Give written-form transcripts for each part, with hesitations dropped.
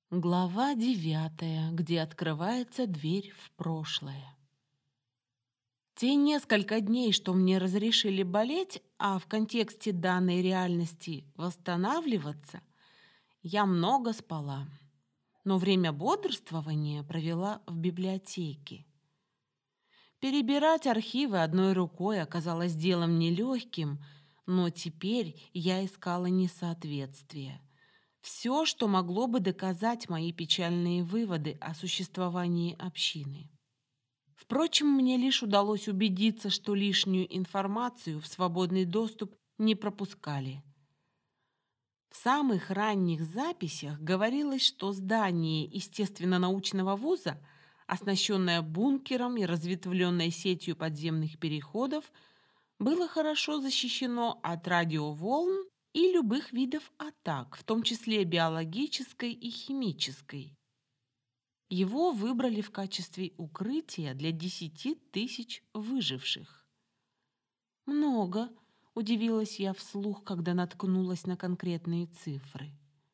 Глава 9, где открывается дверь в прошлое. Те несколько дней, что мне разрешили болеть, а в контексте данной реальности восстанавливаться, я много спала. Но время бодрствования провела в библиотеке. Перебирать архивы одной рукой оказалось делом нелегким, но теперь я искала несоответствие. Все, что могло бы доказать мои печальные выводы о существовании общины. Впрочем, мне лишь удалось убедиться, что лишнюю информацию в свободный доступ не пропускали. В самых ранних записях говорилось, что здание естественно-научного вуза, оснащенное бункером и разветвленной сетью подземных переходов, было хорошо защищено от радиоволн и любых видов атак, в том числе биологической и химической. Его выбрали в качестве укрытия для 10 000 выживших. Много, удивилась я вслух, когда наткнулась на конкретные цифры.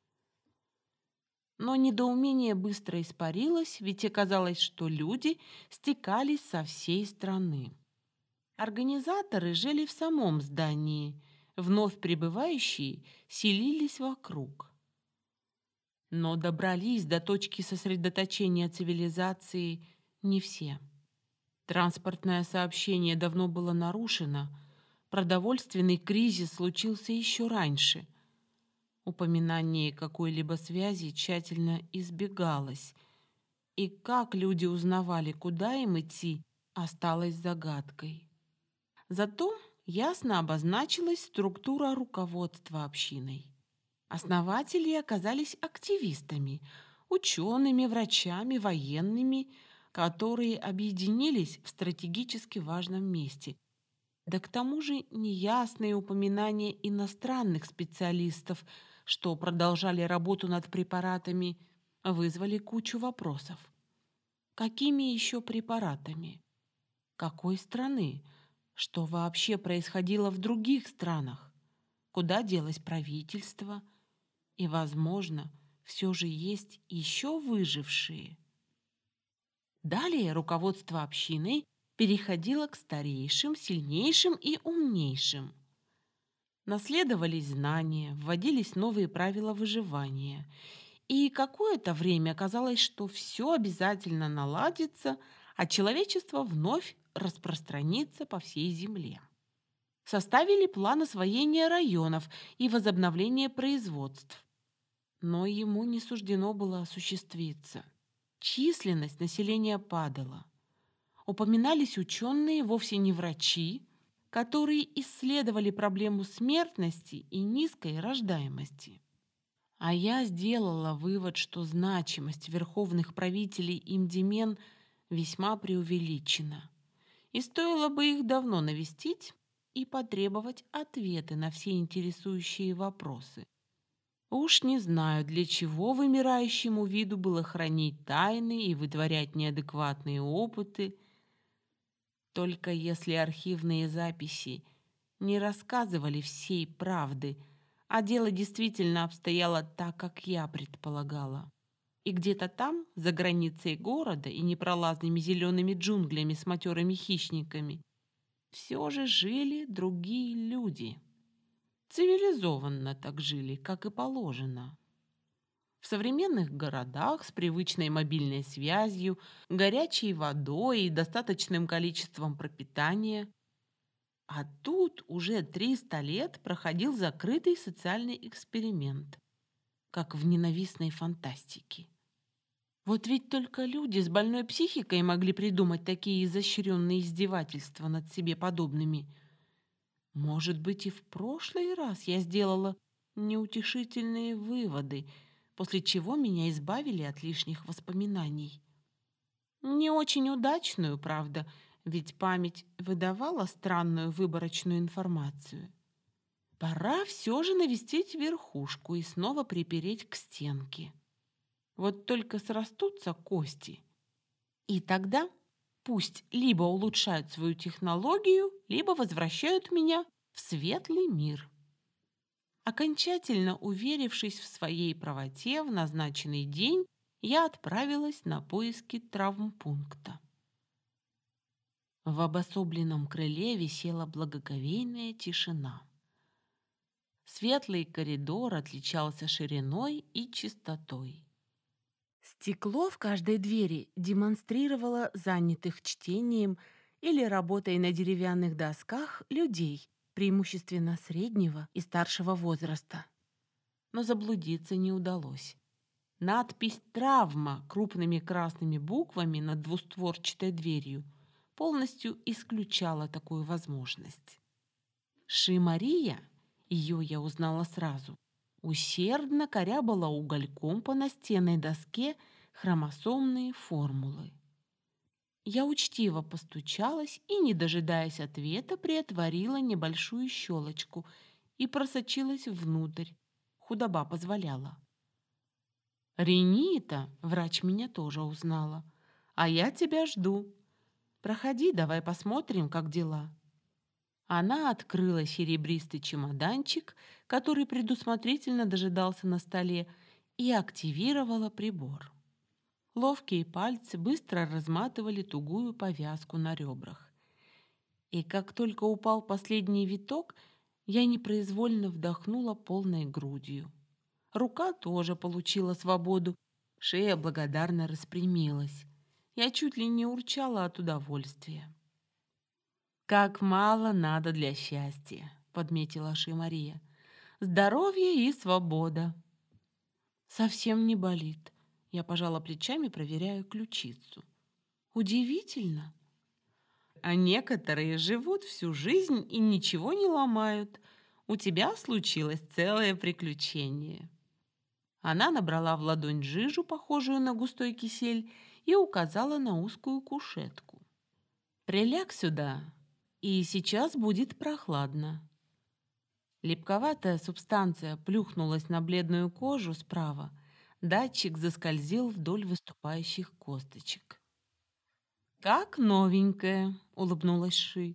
Но недоумение быстро испарилось, ведь оказалось, что люди стекались со всей страны. Организаторы жили в самом здании, вновь прибывающие селились вокруг. Но добрались до точки сосредоточения цивилизации не все. Транспортное сообщение давно было нарушено, продовольственный кризис случился еще раньше. Упоминание какой-либо связи тщательно избегалось, и как люди узнавали, куда им идти, осталось загадкой. Зато ясно обозначилась структура руководства общиной. Основатели оказались активистами, учеными, врачами, военными, которые объединились в стратегически важном месте. Да к тому же неясные упоминания иностранных специалистов, что продолжали работу над препаратами, вызвали кучу вопросов. Какими еще препаратами? Какой страны? Что вообще происходило в других странах? Куда делось правительство? И, возможно, все же есть еще выжившие. Далее руководство общиной переходило к старейшим, сильнейшим и умнейшим. Наследовались знания, вводились новые правила выживания. И какое-то время казалось, что все обязательно наладится, а человечество вновь распространится по всей земле. Составили план освоения районов и возобновления производств. Но ему не суждено было осуществиться. Численность населения падала. Упоминались ученые, вовсе не врачи, которые исследовали проблему смертности и низкой рождаемости. А я сделала вывод, что значимость верховных правителей Имдимен весьма преувеличена. И стоило бы их давно навестить и потребовать ответы на все интересующие вопросы. Уж не знаю, для чего вымирающему виду было хранить тайны и вытворять неадекватные опыты, только если архивные записи не рассказывали всей правды, а дело действительно обстояло так, как я предполагала. И где-то там, за границей города и непролазными зелеными джунглями с матерыми хищниками, все же жили другие люди. Цивилизованно так жили, как и положено. В современных городах с привычной мобильной связью, горячей водой и достаточным количеством пропитания. А тут уже 300 лет проходил закрытый социальный эксперимент, как в ненавистной фантастике. Вот ведь только люди с больной психикой могли придумать такие изощренные издевательства над себе подобными. Может быть, и в прошлый раз я сделала неутешительные выводы, после чего меня избавили от лишних воспоминаний. Не очень удачную, правда, ведь память выдавала странную выборочную информацию. Пора все же навестить верхушку и снова припереть к стенке. Вот только срастутся кости. И тогда пусть либо улучшают свою технологию, либо возвращают меня в светлый мир. Окончательно уверившись в своей правоте, в назначенный день я отправилась на поиски травмпункта. В обособленном крыле висела благоговейная тишина. Светлый коридор отличался шириной и чистотой. Стекло в каждой двери демонстрировало занятых чтением или работой на деревянных досках людей, преимущественно среднего и старшего возраста. Но заблудиться не удалось. Надпись «Травма» крупными красными буквами над двустворчатой дверью полностью исключала такую возможность. Ши-Мария, ее я узнала сразу, усердно корябала угольком по настенной доске хромосомные формулы. Я учтиво постучалась и, не дожидаясь ответа, приотворила небольшую щелочку и просочилась внутрь. Худоба позволяла. «Ренита, врач меня тоже узнала. А я тебя жду. Проходи, давай посмотрим, как дела». Она открыла серебристый чемоданчик, который предусмотрительно дожидался на столе, и активировала прибор. Ловкие пальцы быстро разматывали тугую повязку на ребрах. И как только упал последний виток, я непроизвольно вдохнула полной грудью. Рука тоже получила свободу, шея благодарно распрямилась. Я чуть ли не урчала от удовольствия. «Как мало надо для счастья», — подметила Ши-Мария. «Здоровье и свобода». «Совсем не болит». Я пожала плечами, проверяя ключицу. «Удивительно». «А некоторые живут всю жизнь и ничего не ломают. У тебя случилось целое приключение». Она набрала в ладонь жижу, похожую на густой кисель, и указала на узкую кушетку. «Приляг сюда, и сейчас будет прохладно». Липковатая субстанция плюхнулась на бледную кожу справа. Датчик заскользил вдоль выступающих косточек. «Как новенькая», — улыбнулась Ши.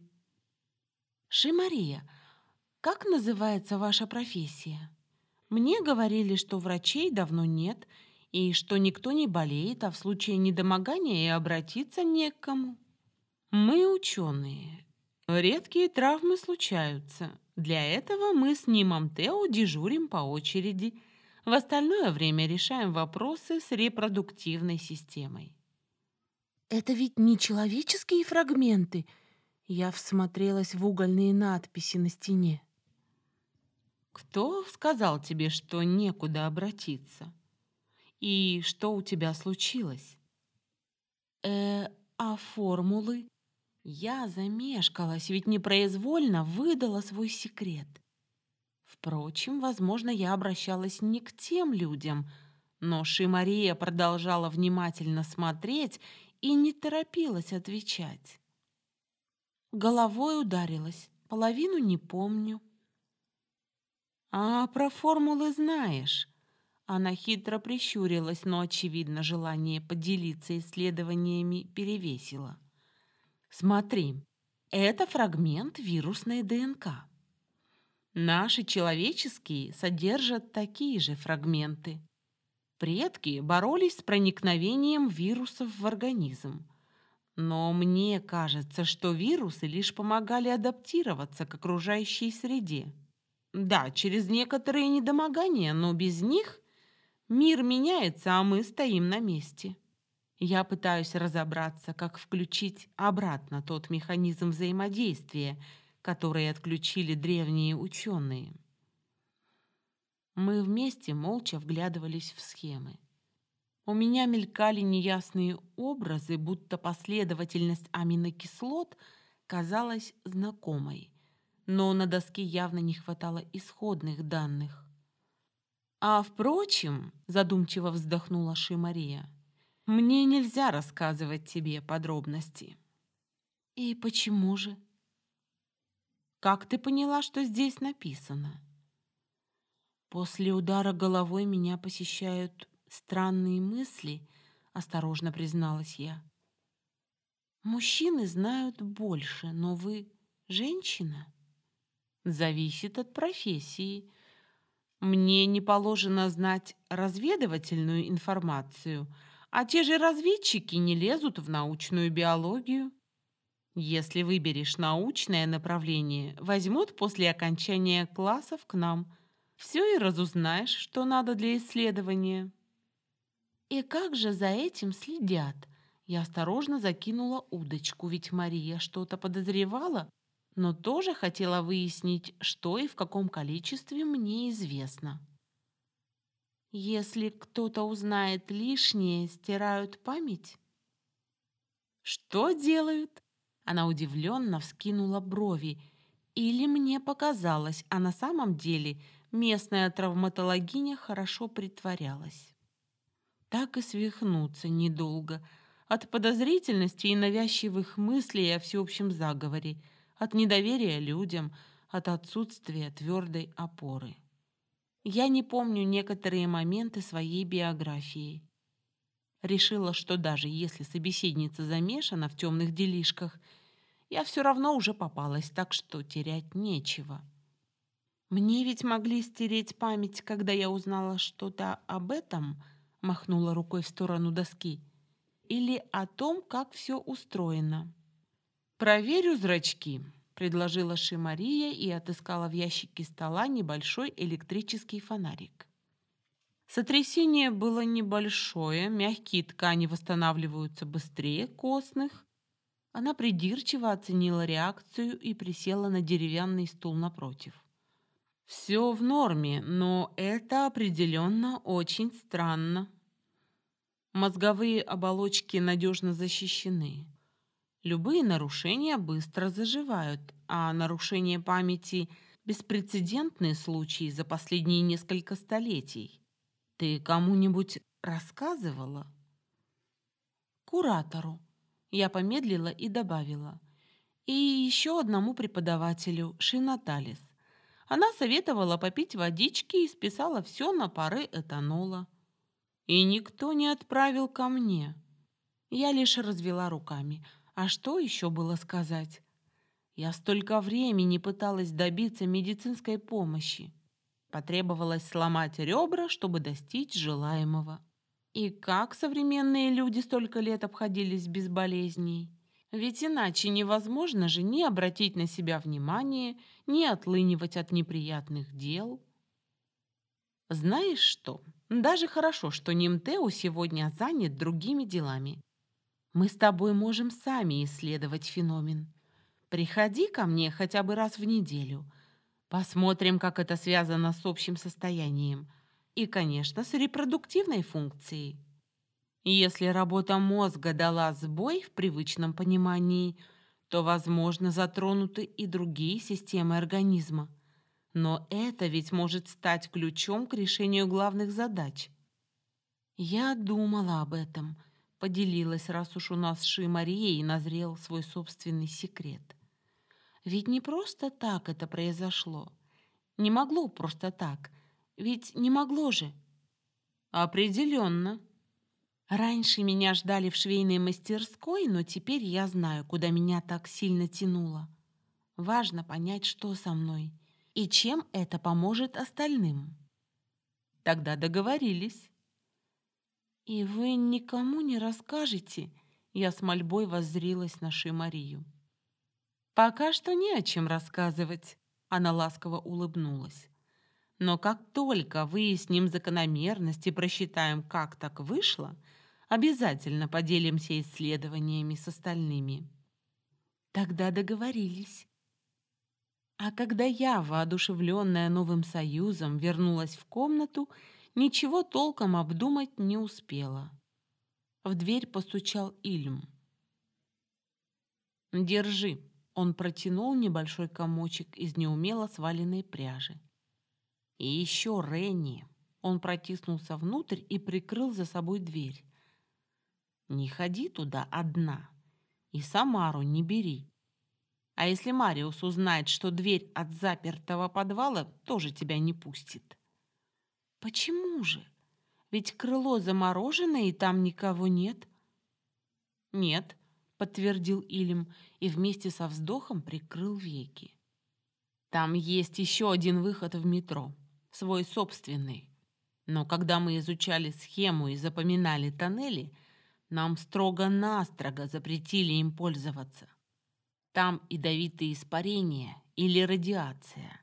«Ши-Мария, как называется ваша профессия? Мне говорили, что врачей давно нет, и что никто не болеет, а в случае недомогания и обратиться не к кому. Мы ученые. Редкие травмы случаются. Для этого мы с Нимом Тео дежурим по очереди. В остальное время решаем вопросы с репродуктивной системой». «Это ведь не человеческие фрагменты?» Я всмотрелась в угольные надписи на стене. «Кто сказал тебе, что некуда обратиться? И что у тебя случилось?» А формулы?» Я замешкалась, ведь непроизвольно выдала свой секрет. Впрочем, возможно, я обращалась не к тем людям, но Ши-Мария продолжала внимательно смотреть и не торопилась отвечать. Головой ударилась, половину не помню. «А про формулы знаешь?» Она хитро прищурилась, но, очевидно, желание поделиться исследованиями перевесило. «Смотри, это фрагмент вирусной ДНК. Наши человеческие содержат такие же фрагменты. Предки боролись с проникновением вирусов в организм. Но мне кажется, что вирусы лишь помогали адаптироваться к окружающей среде. Да, через некоторые недомогания, но без них мир меняется, а мы стоим на месте. Я пытаюсь разобраться, как включить обратно тот механизм взаимодействия, который отключили древние ученые». Мы вместе молча вглядывались в схемы. У меня мелькали неясные образы, будто последовательность аминокислот казалась знакомой, но на доске явно не хватало исходных данных. «А впрочем, — задумчиво вздохнула Ши-Мария, — мне нельзя рассказывать тебе подробности». «И почему же?» «Как ты поняла, что здесь написано?» «После удара головой меня посещают странные мысли», — осторожно призналась я. «Мужчины знают больше, но вы женщина?» «Зависит от профессии. Мне не положено знать разведывательную информацию, а те же разведчики не лезут в научную биологию. Если выберешь научное направление, возьмут после окончания классов к нам. Все и разузнаешь, что надо для исследования. И как же за этим следят? Я осторожно закинула удочку, ведь Мария что-то подозревала, но тоже хотела выяснить, что и в каком количестве мне известно. Если кто-то узнает лишнее, стирают память? Что делают? Она удивленно вскинула брови. Или мне показалось, а на самом деле местная травматологиня хорошо притворялась. Так и свихнуться недолго. От подозрительности и навязчивых мыслей о всеобщем заговоре, от недоверия людям, от отсутствия твердой опоры. Я не помню некоторые моменты своей биографии. Решила, что даже если собеседница замешана в темных делишках, я все равно уже попалась, так что терять нечего. «Мне ведь могли стереть память, когда я узнала что-то об этом», махнула рукой в сторону доски, «или о том, как все устроено». «Проверю зрачки», — предложила Ши-Мария и отыскала в ящике стола небольшой электрический фонарик. Сотрясение было небольшое, мягкие ткани восстанавливаются быстрее костных. Она придирчиво оценила реакцию и присела на деревянный стул напротив. Все в норме, но это определенно очень странно. Мозговые оболочки надежно защищены. Любые нарушения быстро заживают, а нарушение памяти – беспрецедентный случай за последние несколько столетий. Ты кому-нибудь рассказывала? Куратору. Я помедлила и добавила. И еще одному преподавателю, Шинаталис. Она советовала попить водички и списала все на пары этанола. И никто не отправил ко мне. Я лишь развела руками. А что еще было сказать? Я столько времени пыталась добиться медицинской помощи. Потребовалось сломать ребра, чтобы достичь желаемого. И как современные люди столько лет обходились без болезней? Ведь иначе невозможно же ни обратить на себя внимание, ни отлынивать от неприятных дел. Знаешь что? Даже хорошо, что Нимтео сегодня занят другими делами. Мы с тобой можем сами исследовать феномен. Приходи ко мне хотя бы раз в неделю. Посмотрим, как это связано с общим состоянием. И, конечно, с репродуктивной функцией. Если работа мозга дала сбой в привычном понимании, то, возможно, затронуты и другие системы организма. Но это ведь может стать ключом к решению главных задач. Я думала об этом, поделилась, раз уж у нас с Ши Марией назрел свой собственный секрет. Ведь не просто так это произошло. Не могло просто так. Ведь не могло же. Определенно. Раньше меня ждали в швейной мастерской, но теперь я знаю, куда меня так сильно тянуло. Важно понять, что со мной и чем это поможет остальным. Тогда договорились. И вы никому не расскажете? Я с мольбой воззрилась на Ши-Марию. Пока что не о чем рассказывать. Она ласково улыбнулась. Но как только выясним закономерность и просчитаем, как так вышло, обязательно поделимся исследованиями с остальными. Тогда договорились. А когда я, воодушевленная новым союзом, вернулась в комнату, ничего толком обдумать не успела. В дверь постучал Ильм. «Держи». Он протянул небольшой комочек из неумело сваленной пряжи. «И еще Ренни». Он протиснулся внутрь и прикрыл за собой дверь. «Не ходи туда одна. И Самару не бери. А если Мариус узнает, что дверь от запертого подвала, тоже тебя не пустит». «Почему же? Ведь крыло заморожено, и там никого нет». «Нет», — подтвердил Илим и вместе со вздохом прикрыл веки. «Там есть еще один выход в метро. свой собственный. Но когда мы изучали схему и запоминали тоннели, нам строго-настрого запретили им пользоваться. Там ядовитые испарения или радиация.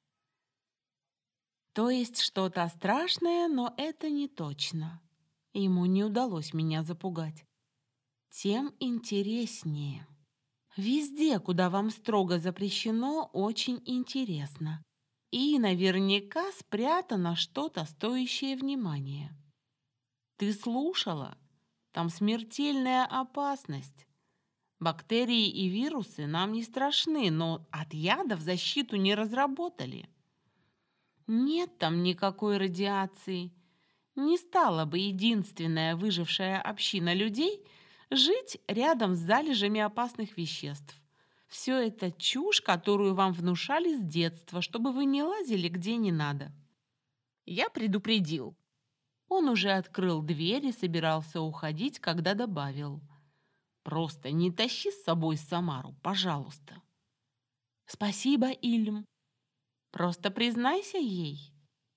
То есть что-то страшное, но это не точно. Ему не удалось меня запугать. Тем интереснее. Везде, куда вам строго запрещено, очень интересно. И наверняка спрятано что-то, стоящее внимания. Ты слушала? Там смертельная опасность. Бактерии и вирусы нам не страшны, но от ядов защиту не разработали. Нет там никакой радиации. Не стала бы единственная выжившая община людей жить рядом с залежами опасных веществ. Все это чушь, которую вам внушали с детства, чтобы вы не лазили где не надо. Я предупредил. Он уже открыл дверь и собирался уходить, когда добавил: «Просто не тащи с собой Самару, пожалуйста». «Спасибо, Ильм. Просто признайся ей».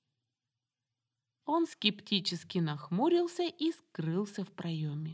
Он скептически нахмурился и скрылся в проеме.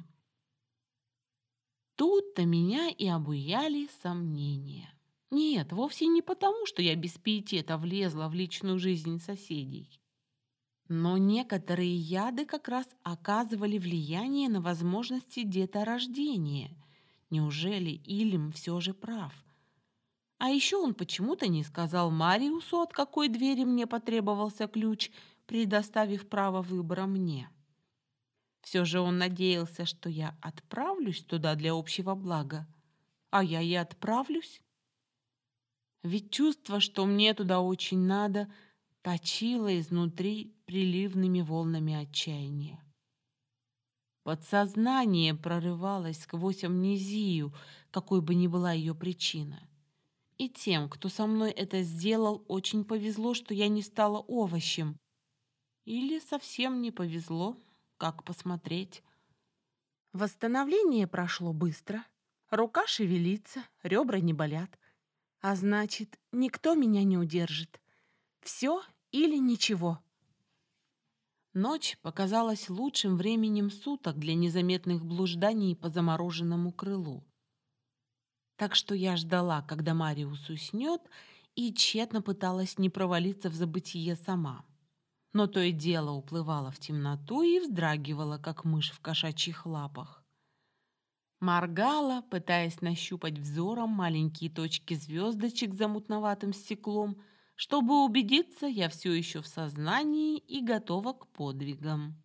Тут-то меня и обуяли сомнения. Нет, вовсе не потому, что я без пиетета влезла в личную жизнь соседей. Но некоторые яды как раз оказывали влияние на возможности деторождения. Неужели Ильм все же прав? А еще он почему-то не сказал Мариусу, от какой двери мне потребовался ключ, предоставив право выбора мне. Все же он надеялся, что я отправлюсь туда для общего блага. А я и отправлюсь. Ведь чувство, что мне туда очень надо, точило изнутри приливными волнами отчаяния. Подсознание прорывалось сквозь амнезию, какой бы ни была ее причина. И тем, кто со мной это сделал, очень повезло, что я не стала овощем. Или совсем не повезло, как посмотреть. Восстановление прошло быстро. Рука шевелится, ребра не болят. А значит, никто меня не удержит. Все или ничего. Ночь показалась лучшим временем суток для незаметных блужданий по замороженному крылу. Так что я ждала, когда Мариус уснет, и тщетно пыталась не провалиться в забытие сама. Но то и дело уплывала в темноту и вздрагивала, как мышь в кошачьих лапах. Моргала, пытаясь нащупать взором маленькие точки звездочек за мутноватым стеклом, чтобы убедиться, я все еще в сознании и готова к подвигам.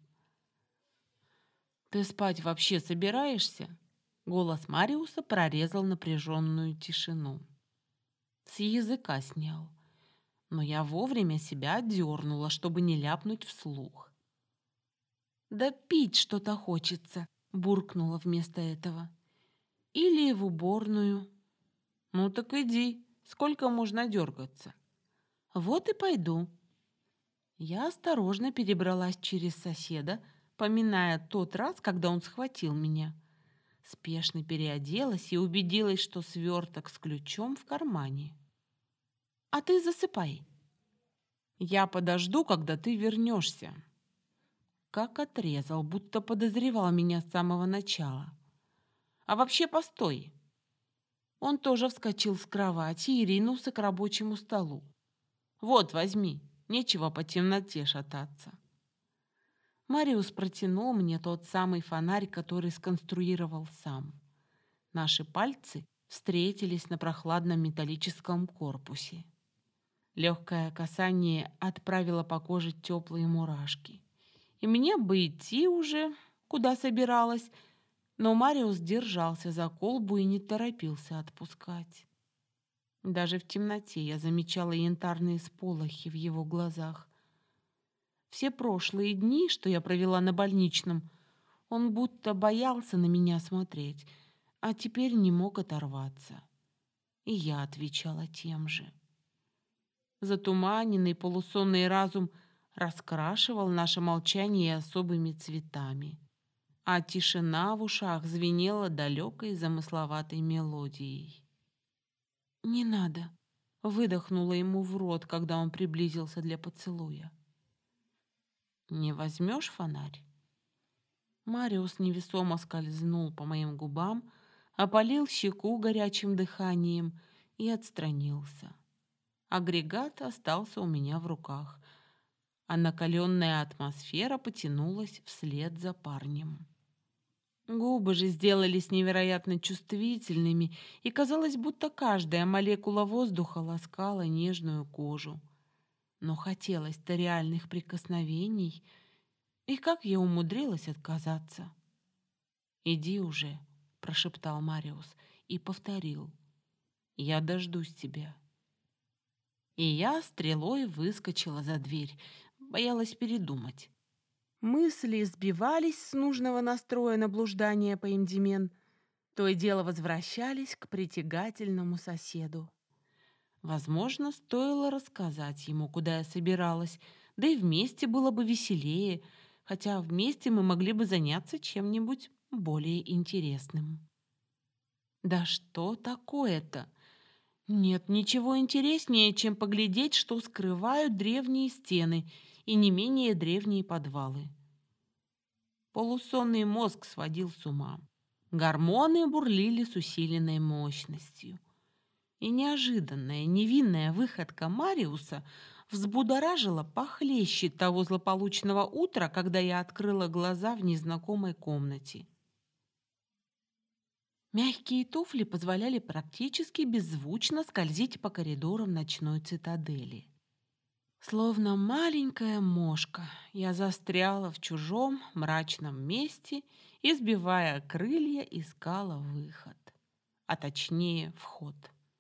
«Ты спать вообще собираешься?» Голос Мариуса прорезал напряженную тишину. С языка снял, но я вовремя себя отдернула, чтобы не ляпнуть вслух. «Да пить что-то хочется», — буркнула вместо этого. «Или в уборную». «Ну так иди, сколько можно дергаться?» «Вот и пойду». Я осторожно перебралась через соседа, поминая тот раз, когда он схватил меня. Спешно переоделась и убедилась, что сверток с ключом в кармане. «А ты засыпай. Я подожду, когда ты вернешься». Как отрезал, будто подозревал меня с самого начала. «А вообще постой». Он тоже вскочил с кровати и ринулся к рабочему столу. «Вот, возьми, нечего по темноте шататься». Мариус протянул мне тот самый фонарь, который сконструировал сам. Наши пальцы встретились на прохладном металлическом корпусе. Легкое касание отправило по коже теплые мурашки. И мне бы идти уже, куда собиралась, но Мариус держался за колбу и не торопился отпускать. Даже в темноте я замечала янтарные сполохи в его глазах. Все прошлые дни, что я провела на больничном, он будто боялся на меня смотреть, а теперь не мог оторваться. И я отвечала тем же. Затуманенный полусонный разум раскрашивал наше молчание особыми цветами, а тишина в ушах звенела далекой замысловатой мелодией. «Не надо», выдохнула ему в рот, когда он приблизился для поцелуя. «Не возьмешь фонарь?» Мариус невесомо скользнул по моим губам, опалил щеку горячим дыханием и отстранился. Агрегат остался у меня в руках, а накаленная атмосфера потянулась вслед за парнем. Губы же сделались невероятно чувствительными, и казалось, будто каждая молекула воздуха ласкала нежную кожу. Но хотелось-то реальных прикосновений, и как я умудрилась отказаться? «Иди уже», — прошептал Мариус и повторил. «Я дождусь тебя». И я стрелой выскочила за дверь, боялась передумать. Мысли сбивались с нужного настроя на блуждание по Индимен, то и дело возвращались к притягательному соседу. Возможно, стоило рассказать ему, куда я собиралась, да и вместе было бы веселее, хотя вместе мы могли бы заняться чем-нибудь более интересным. Да что такое-то? Нет ничего интереснее, чем поглядеть, что скрывают древние стены и не менее древние подвалы. Полусонный мозг сводил с ума. Гормоны бурлили с усиленной мощностью. И неожиданная, невинная выходка Мариуса взбудоражила похлеще того злополучного утра, когда я открыла глаза в незнакомой комнате. Мягкие туфли позволяли практически беззвучно скользить по коридорам ночной цитадели. Словно маленькая мошка, я застряла в чужом мрачном месте и, сбивая крылья, искала выход, а точнее вход.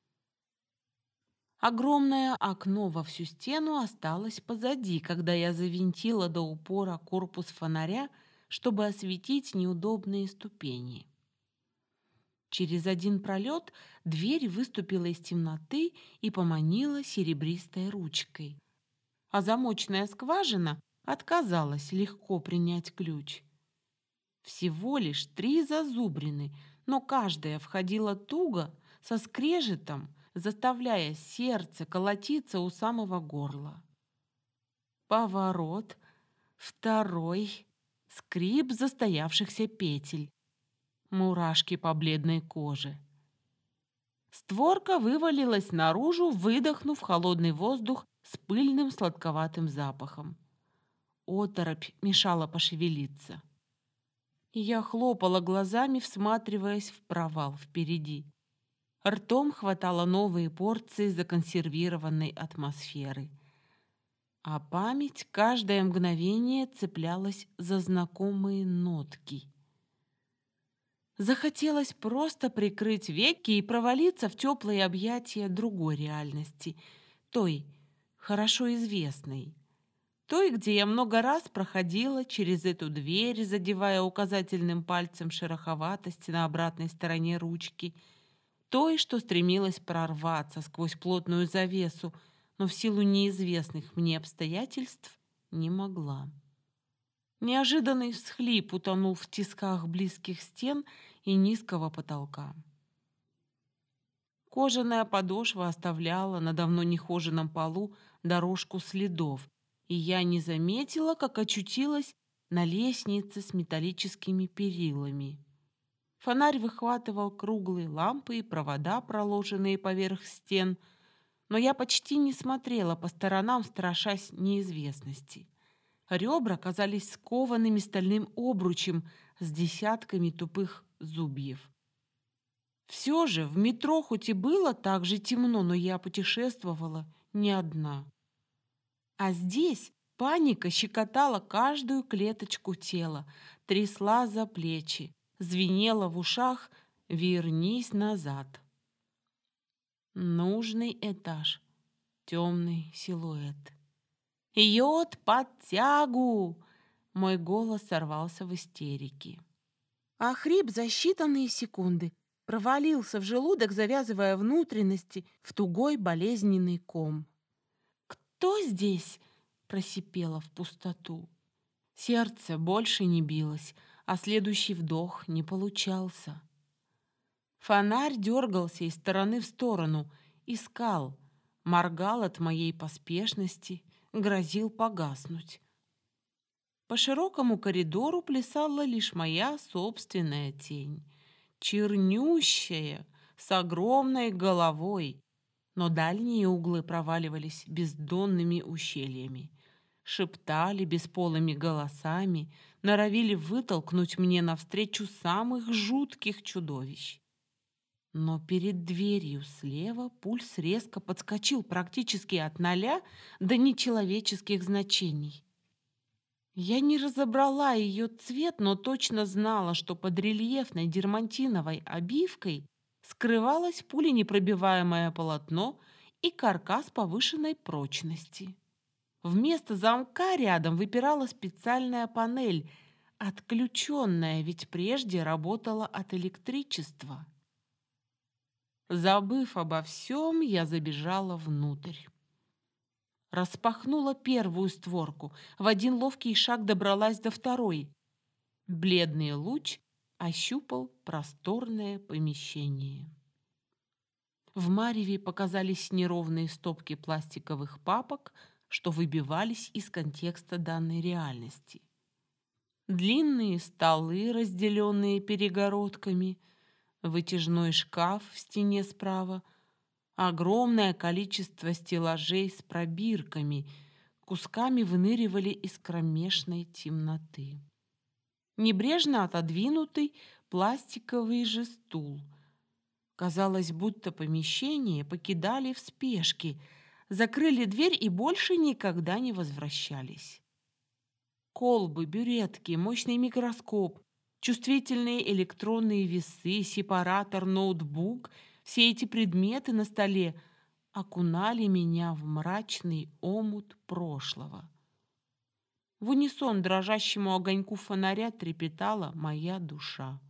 Огромное окно во всю стену осталось позади, когда я завинтила до упора корпус фонаря, чтобы осветить неудобные ступени. Через один пролет дверь выступила из темноты и поманила серебристой ручкой, а замочная скважина отказалась легко принять ключ. Всего лишь 3 зазубрины, но каждая входила туго, со скрежетом, заставляя сердце колотиться у самого горла. Поворот, второй, скрип застоявшихся петель, мурашки по бледной коже. Створка вывалилась наружу, выдохнув холодный воздух с пыльным сладковатым запахом. Оторопь мешала пошевелиться. Я хлопала глазами, всматриваясь в провал впереди. Ртом хватало новые порции законсервированной атмосферы. А память каждое мгновение цеплялась за знакомые нотки. Захотелось просто прикрыть веки и провалиться в теплые объятия другой реальности, той, хорошо известной. Той, где я много раз проходила через эту дверь, задевая указательным пальцем шероховатость на обратной стороне ручки, той, что стремилась прорваться сквозь плотную завесу, но в силу неизвестных мне обстоятельств не могла. Неожиданный всхлип утонул в тисках близких стен и низкого потолка. Кожаная подошва оставляла на давно нехоженном полу дорожку следов, и я не заметила, как очутилась на лестнице с металлическими перилами. Фонарь выхватывал круглые лампы и провода, проложенные поверх стен, но я почти не смотрела по сторонам, страшась неизвестности. Ребра казались скованными стальным обручем с десятками тупых зубьев. Все же в метро хоть и было так же темно, но я путешествовала не одна. А здесь паника щекотала каждую клеточку тела, трясла за плечи, звенела в ушах «Вернись назад». Нужный этаж, темный силуэт. «Йод под тягу!» Мой голос сорвался в истерике. А хрип за считанные секунды провалился в желудок, завязывая внутренности в тугой болезненный ком. «Кто здесь?» — просипела в пустоту. Сердце больше не билось, а следующий вдох не получался. Фонарь дергался из стороны в сторону, искал, моргал от моей поспешности, грозил погаснуть. По широкому коридору плясала лишь моя собственная тень, чернющая, с огромной головой, но дальние углы проваливались бездонными ущельями, шептали бесполыми голосами, норовили вытолкнуть мне навстречу самых жутких чудовищ. Но перед дверью слева пульс резко подскочил практически от 0 до нечеловеческих значений. Я не разобрала ее цвет, но точно знала, что под рельефной дермантиновой обивкой скрывалось пуленепробиваемое полотно и каркас повышенной прочности. Вместо замка рядом выпирала специальная панель, отключенная, ведь прежде работала от электричества. Забыв обо всем, я забежала внутрь. Распахнула первую створку, в один ловкий шаг добралась до второй. Бледный луч ощупал просторное помещение. В мареве показались неровные стопки пластиковых папок, что выбивались из контекста данной реальности. Длинные столы, разделенные перегородками, вытяжной шкаф в стене справа, огромное количество стеллажей с пробирками кусками выныривали из кромешной темноты. Небрежно отодвинутый пластиковый же стул. Казалось, будто помещение покидали в спешке, закрыли дверь и больше никогда не возвращались. Колбы, бюретки, мощный микроскоп, чувствительные электронные весы, сепаратор, ноутбук — все эти предметы на столе окунали меня в мрачный омут прошлого. В унисон дрожащему огоньку фонаря трепетала моя душа.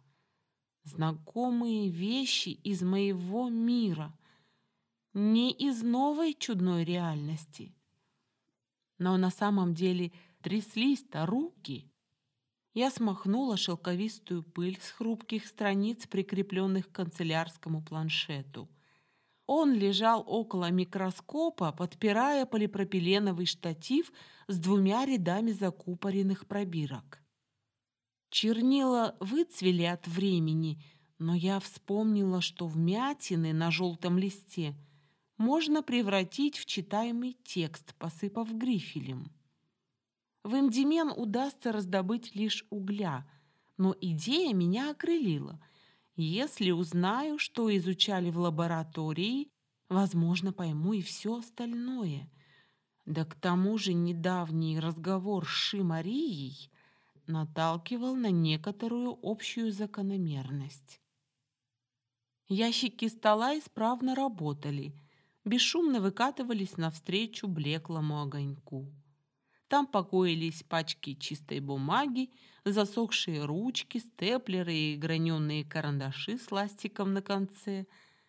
Знакомые вещи из моего мира, не из новой чудной реальности. Но на самом деле тряслись-то руки. Я смахнула шелковистую пыль с хрупких страниц, прикрепленных к канцелярскому планшету. Он лежал около микроскопа, подпирая полипропиленовый штатив с 2 рядами закупоренных пробирок. Чернила выцвели от времени, но я вспомнила, что вмятины на желтом листе можно превратить в читаемый текст, посыпав грифелем. В Индимен удастся раздобыть лишь угля, но идея меня окрылила. Если узнаю, что изучали в лаборатории, возможно, пойму и все остальное. Да к тому же недавний разговор с Ши-Марией наталкивал на некоторую общую закономерность. Ящики стола исправно работали, бесшумно выкатывались навстречу блеклому огоньку. Там покоились пачки чистой бумаги, засохшие ручки, степлеры и граненые карандаши с ластиком на конце.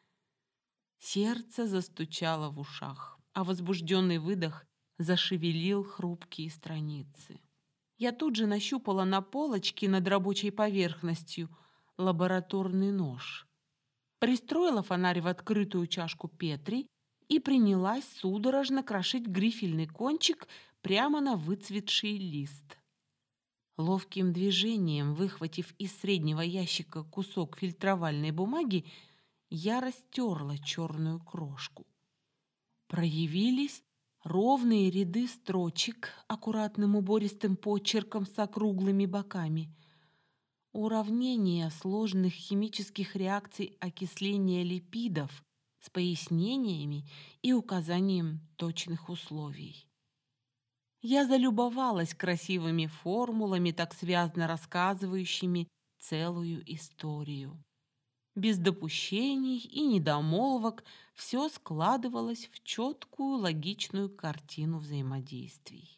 Сердце застучало в ушах, а возбужденный выдох зашевелил хрупкие страницы. Я тут же нащупала на полочке над рабочей поверхностью лабораторный нож. Пристроила фонарь в открытую чашку Петри и принялась судорожно крошить грифельный кончик прямо на выцветший лист. Ловким движением, выхватив из среднего ящика кусок фильтровальной бумаги, я растерла черную крошку. Проявились ровные ряды строчек аккуратным убористым почерком с округлыми боками. Уравнение сложных химических реакций окисления липидов с пояснениями и указанием точных условий. Я залюбовалась красивыми формулами, так связно рассказывающими целую историю. Без допущений и недомолвок все складывалось в четкую логичную картину взаимодействий.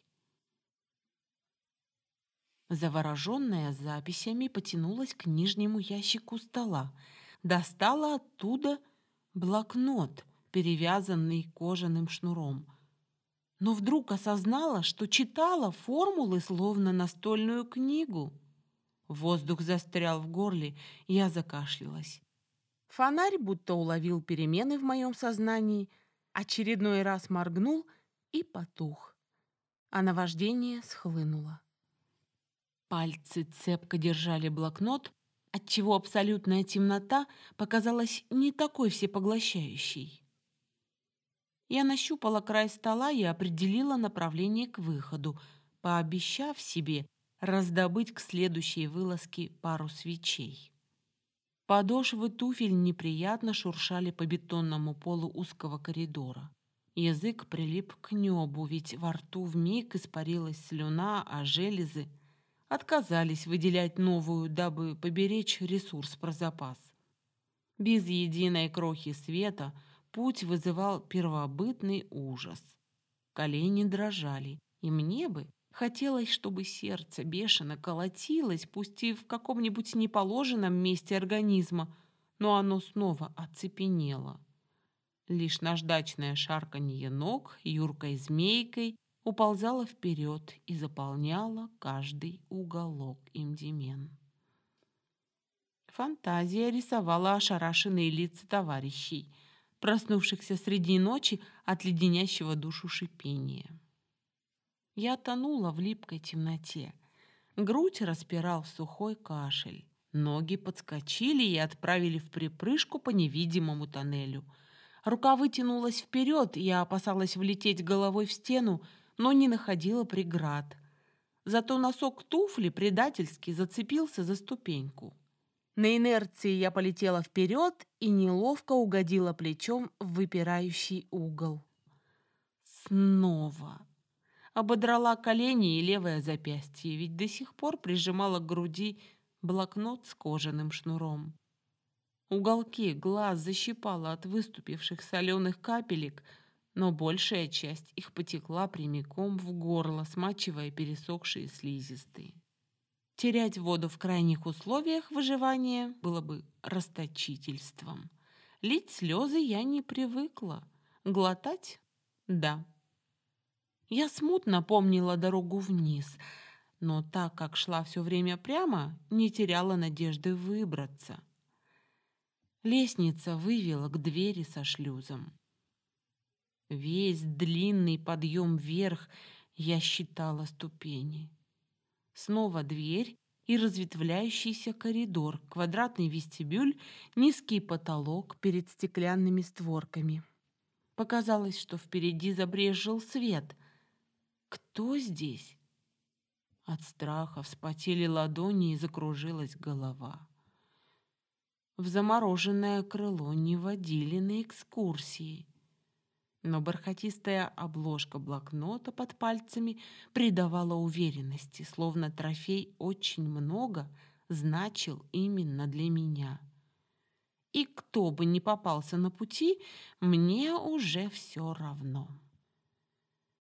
Завороженная записями потянулась к нижнему ящику стола, достала оттуда блокнот, перевязанный кожаным шнуром. Но вдруг осознала, что читала формулы словно настольную книгу. Воздух застрял в горле, я закашлялась. Фонарь будто уловил перемены в моем сознании, Очередной раз моргнул и потух, а наваждение схлынуло. Пальцы цепко держали блокнот, отчего абсолютная темнота показалась не такой всепоглощающей. Я нащупала край стола и определила направление к выходу, пообещав себе раздобыть к следующей вылазке пару свечей. Подошвы туфель неприятно шуршали по бетонному полу узкого коридора. Язык прилип к небу, ведь во рту вмиг испарилась слюна, а железы отказались выделять новую, дабы поберечь ресурс про запас. Без единой крохи света путь вызывал первобытный ужас. Колени дрожали, и мне бы хотелось, чтобы сердце бешено колотилось, пусть и в каком-нибудь неположенном месте организма, но оно снова оцепенело. Лишь наждачное шарканье ног юркой змейкой уползало вперед и заполняло каждый уголок имдимен. Фантазия рисовала ошарашенные лица товарищей, проснувшихся среди ночи от леденящего душу шипения. Я тонула в липкой темноте. Грудь распирал сухой кашель. Ноги подскочили и отправили в припрыжку по невидимому тоннелю. Рука вытянулась вперед, я опасалась влететь головой в стену, но не находила преград. Зато носок туфли предательски зацепился за ступеньку. На инерции я полетела вперед и неловко угодила плечом в выпирающий угол. Снова. Ободрала колени и левое запястье, ведь до сих пор прижимала к груди блокнот с кожаным шнуром. Уголки глаз защипала от выступивших соленых капелек, но большая часть их потекла прямиком в горло, смачивая пересохшие слизистые. Терять воду в крайних условиях выживания было бы расточительством. Лить слезы я не привыкла. Глотать — да. Я смутно помнила дорогу вниз, но так как шла все время прямо, не теряла надежды выбраться. Лестница вывела к двери со шлюзом. Весь длинный подъем вверх я считала ступени. Снова дверь и разветвляющийся коридор, квадратный вестибюль, низкий потолок перед стеклянными створками. Показалось, что впереди забрезжил свет. Кто здесь? От страха вспотели ладони и закружилась голова. В замороженное крыло не водили на экскурсии. Но бархатистая обложка блокнота под пальцами придавала уверенности, словно трофей очень много значил именно для меня. И кто бы ни попался на пути, мне уже все равно.